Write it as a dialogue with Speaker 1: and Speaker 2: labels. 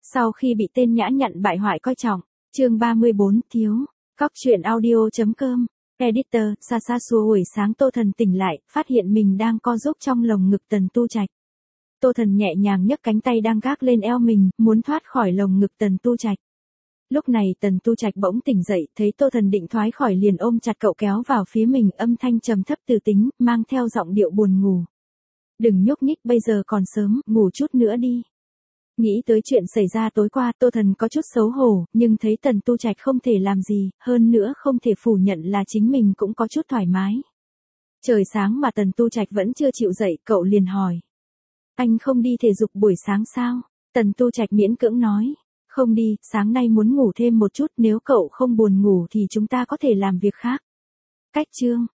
Speaker 1: Sau khi bị tên nhã nhặn bại hoại coi trọng, chương 34, thiếu. Cóc truyện audio.com, editor, Sa xua buổi sáng Tô Thần tỉnh lại, phát hiện mình đang co rúm trong lồng ngực Tần Tu Trạch. Tô Thần nhẹ nhàng nhấc cánh tay đang gác lên eo mình, muốn thoát khỏi lồng ngực Tần Tu Trạch. Lúc này Tần Tu Trạch bỗng tỉnh dậy, thấy Tô Thần định thoái khỏi liền ôm chặt cậu kéo vào phía mình, âm thanh trầm thấp từ tính, mang theo giọng điệu buồn ngủ. Đừng nhúc nhích, bây giờ còn sớm, ngủ chút nữa đi. Nghĩ tới chuyện xảy ra tối qua, Tô Thần có chút xấu hổ, nhưng thấy Tần Tu Trạch không thể làm gì, hơn nữa không thể phủ nhận là chính mình cũng có chút thoải mái. Trời sáng mà Tần Tu Trạch vẫn chưa chịu dậy, cậu liền hỏi. Anh không đi thể dục buổi sáng sao? Tần Tu Trạch miễn cưỡng nói. Không đi, sáng nay muốn ngủ thêm một chút, nếu cậu không buồn ngủ thì chúng ta có thể làm việc khác. Cách chương.